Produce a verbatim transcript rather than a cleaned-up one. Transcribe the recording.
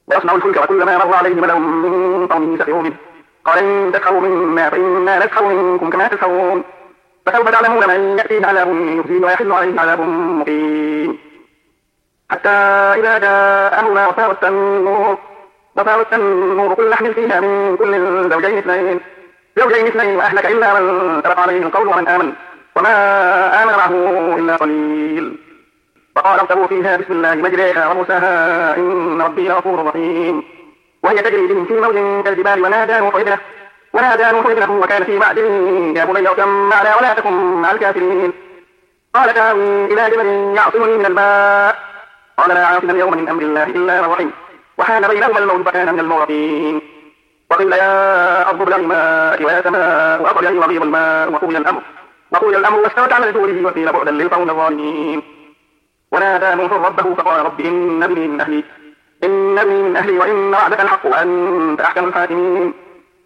ويصنع الفلك وكلما مر عليه ملأ من قومه سخروا منه قال إن تسخروا منا فإنا نسخر منكم كما تسخرون فسوف تعلمون من يأتيه عذاب يخزيه ويحل عليه عذاب مقيم حتى إذا جاء أمرنا وفارت النور وفارت النور قل نحمل فيها من كل زوجين اثنين زوجين اثنين وأهلك إلا من سبق عليه القول ومن آمن وما آمن معه إلا قليل وقال اركبوا فيها بسم الله مجريها ومرساها إن ربي لغفور رحيم وهي تجري بهم في موج كالجبال ونادى نوح ابنه ونادى نوح ابنه وكان في معد يا بني اركب معنا ولا تكن مع الكافرين قال تاوي إلى جبل يعصمني من الماء قال لا عاصم اليوم من أمر الله إلا من رحم وحال بينهما الموج فكان من المغرقين وقيل يا أرض ابلعي ماءك ويا سماء أقلعي وغيض الماء وقضي الأمر وقضي الأمر واستوت على جوده وقيل بعدا للقوم الظالمين ونادى نوح ربه فقال رب إن ابني من أهلي إن ابني من أهلي وإن وعدك الحق وأنت أحكم الحاكمين